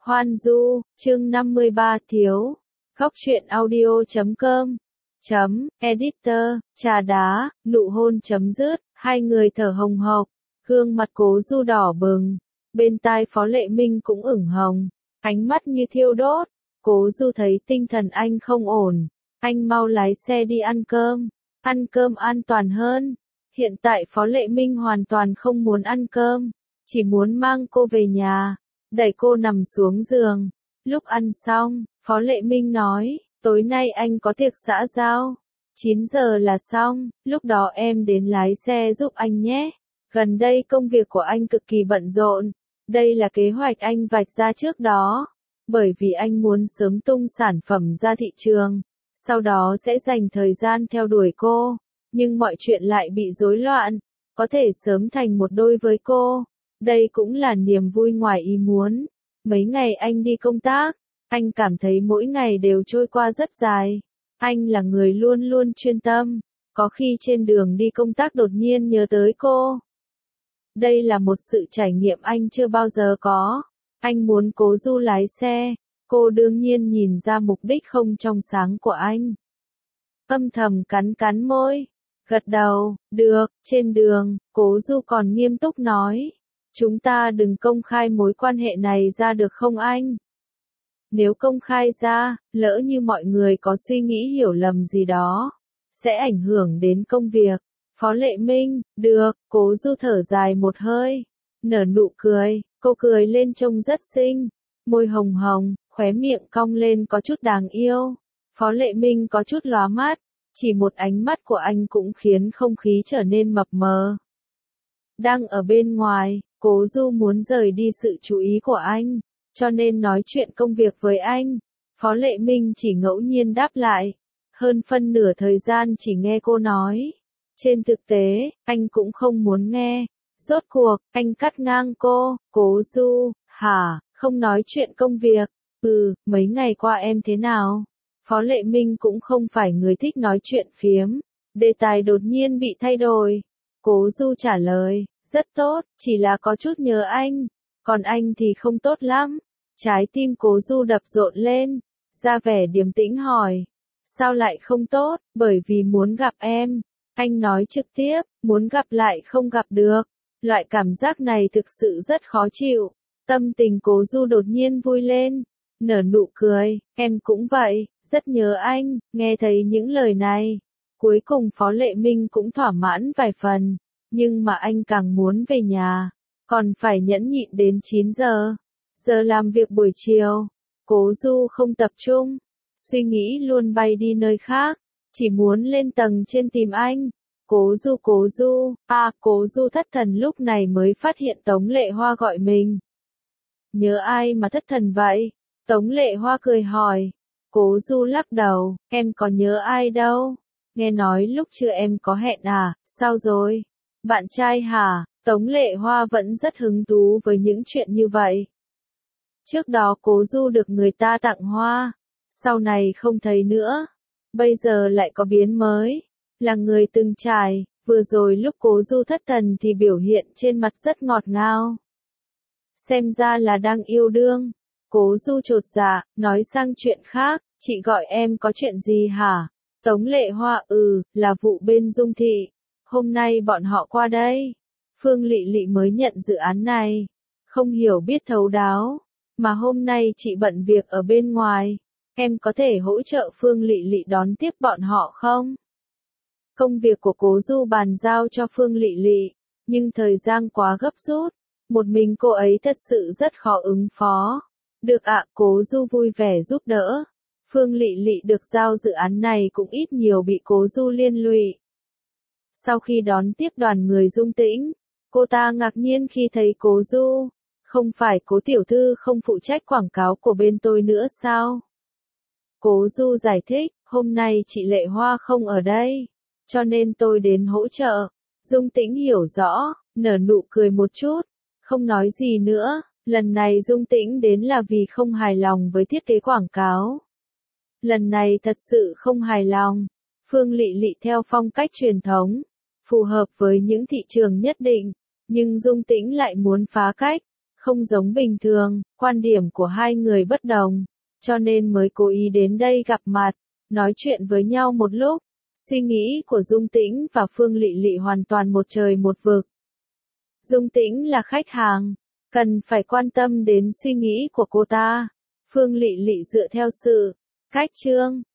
Hoan Du, chương 53 thiếu. Góc truyện audio.com Editor, trà đá, nụ hôn chấm dứt, hai người thở hồng hộc, gương mặt Cố Du đỏ bừng, bên tai Phó Lệ Minh cũng ửng hồng, ánh mắt như thiêu đốt. Cố Du thấy tinh thần anh không ổn, anh mau lái xe đi ăn cơm an toàn hơn. Hiện tại Phó Lệ Minh hoàn toàn không muốn ăn cơm, chỉ muốn mang cô về nhà, đẩy cô nằm xuống giường. Lúc ăn xong, Phó Lệ Minh nói, tối nay anh có tiệc xã giao, 9 giờ là xong, lúc đó em đến lái xe giúp anh nhé. Gần đây công việc của anh cực kỳ bận rộn, đây là kế hoạch anh vạch ra trước đó, bởi vì anh muốn sớm tung sản phẩm ra thị trường, sau đó sẽ dành thời gian theo đuổi cô, nhưng mọi chuyện lại bị rối loạn, có thể sớm thành một đôi với cô. Đây cũng là niềm vui ngoài ý muốn. Mấy ngày anh đi công tác, anh cảm thấy mỗi ngày đều trôi qua rất dài. Anh là người luôn luôn chuyên tâm, có khi trên đường đi công tác đột nhiên nhớ tới cô. Đây là một sự trải nghiệm anh chưa bao giờ có. Anh muốn Cố Du lái xe, cô đương nhiên nhìn ra mục đích không trong sáng của anh. Âm thầm cắn môi, gật đầu, được. Trên đường, Cố Du còn nghiêm túc nói, chúng ta đừng công khai mối quan hệ này ra được không anh? Nếu công khai ra, lỡ như mọi người có suy nghĩ hiểu lầm gì đó, sẽ ảnh hưởng đến công việc. Phó Lệ Minh, được. Cố Du thở dài một hơi, nở nụ cười, cô cười lên trông rất xinh, môi hồng hồng, khóe miệng cong lên có chút đáng yêu. Phó Lệ Minh có chút lóa mắt, chỉ một ánh mắt của anh cũng khiến không khí trở nên mập mờ. Đang ở bên ngoài, Cố Du muốn rời đi sự chú ý của anh, cho nên nói chuyện công việc với anh. Phó Lệ Minh chỉ ngẫu nhiên đáp lại, hơn phân nửa thời gian chỉ nghe cô nói. Trên thực tế, anh cũng không muốn nghe. Rốt cuộc, anh cắt ngang cô, Cố Du, hả, không nói chuyện công việc, mấy ngày qua em thế nào? Phó Lệ Minh cũng không phải người thích nói chuyện phiếm, đề tài đột nhiên bị thay đổi. Cố Du trả lời, rất tốt, chỉ là có chút nhớ anh, còn anh thì không tốt lắm. Trái tim Cố Du đập rộn lên, ra vẻ điềm tĩnh hỏi, sao lại không tốt? Bởi vì muốn gặp em. Anh nói trực tiếp, muốn gặp lại không gặp được. Loại cảm giác này thực sự rất khó chịu. Tâm tình Cố Du đột nhiên vui lên, nở nụ cười, em cũng vậy, rất nhớ anh. Nghe thấy những lời này, cuối cùng Phó Lệ Minh cũng thỏa mãn vài phần, nhưng mà anh càng muốn về nhà, còn phải nhẫn nhịn đến 9 giờ. Giờ làm việc buổi chiều, Cố Du không tập trung, suy nghĩ luôn bay đi nơi khác, chỉ muốn lên tầng trên tìm anh. Cố Du thất thần lúc này mới phát hiện Tống Lệ Hoa gọi mình. Nhớ ai mà thất thần vậy? Tống Lệ Hoa cười hỏi. Cố Du lắc đầu, em có nhớ ai đâu. Nghe nói lúc trưa em có hẹn à, sao rồi? Bạn trai hả? Tống Lệ Hoa vẫn rất hứng thú với những chuyện như vậy. Trước đó Cố Du được người ta tặng hoa, sau này không thấy nữa. Bây giờ lại có biến mới, là người từng trải. Vừa rồi lúc Cố Du thất thần thì biểu hiện trên mặt rất ngọt ngào. Xem ra là đang yêu đương. Cố Du chột dạ, nói sang chuyện khác, chị gọi em có chuyện gì hả? Tống Lệ Hoa, là vụ bên Dung Thị. Hôm nay bọn họ qua đây. Phương Lị Lị mới nhận dự án này. Không hiểu biết thấu đáo. Mà hôm nay chị bận việc ở bên ngoài. Em có thể hỗ trợ Phương Lị Lị đón tiếp bọn họ không? Công việc của Cố Du bàn giao cho Phương Lị Lị, nhưng thời gian quá gấp rút. Một mình cô ấy thật sự rất khó ứng phó. Được ạ, Cố Du vui vẻ giúp đỡ. Phương Lị Lị được giao dự án này cũng ít nhiều bị Cố Du liên lụy. Sau khi đón tiếp đoàn người Dung Tĩnh, cô ta ngạc nhiên khi thấy Cố Du. Không phải Cố tiểu thư không phụ trách quảng cáo của bên tôi nữa sao? Cố Du giải thích, hôm nay chị Lệ Hoa không ở đây, cho nên tôi đến hỗ trợ. Dung Tĩnh hiểu rõ, nở nụ cười một chút, không nói gì nữa. Lần này Dung Tĩnh đến là vì không hài lòng với thiết kế quảng cáo. Lần này thật sự không hài lòng. Phương Lị Lị theo phong cách truyền thống, phù hợp với những thị trường nhất định, nhưng Dung Tĩnh lại muốn phá cách, không giống bình thường, quan điểm của hai người bất đồng, cho nên mới cố ý đến đây gặp mặt, nói chuyện với nhau một lúc. Suy nghĩ của Dung Tĩnh và Phương Lị Lị hoàn toàn một trời một vực. Dung Tĩnh là khách hàng, cần phải quan tâm đến suy nghĩ của cô ta. Phương Lị Lị dựa theo sự cách Trương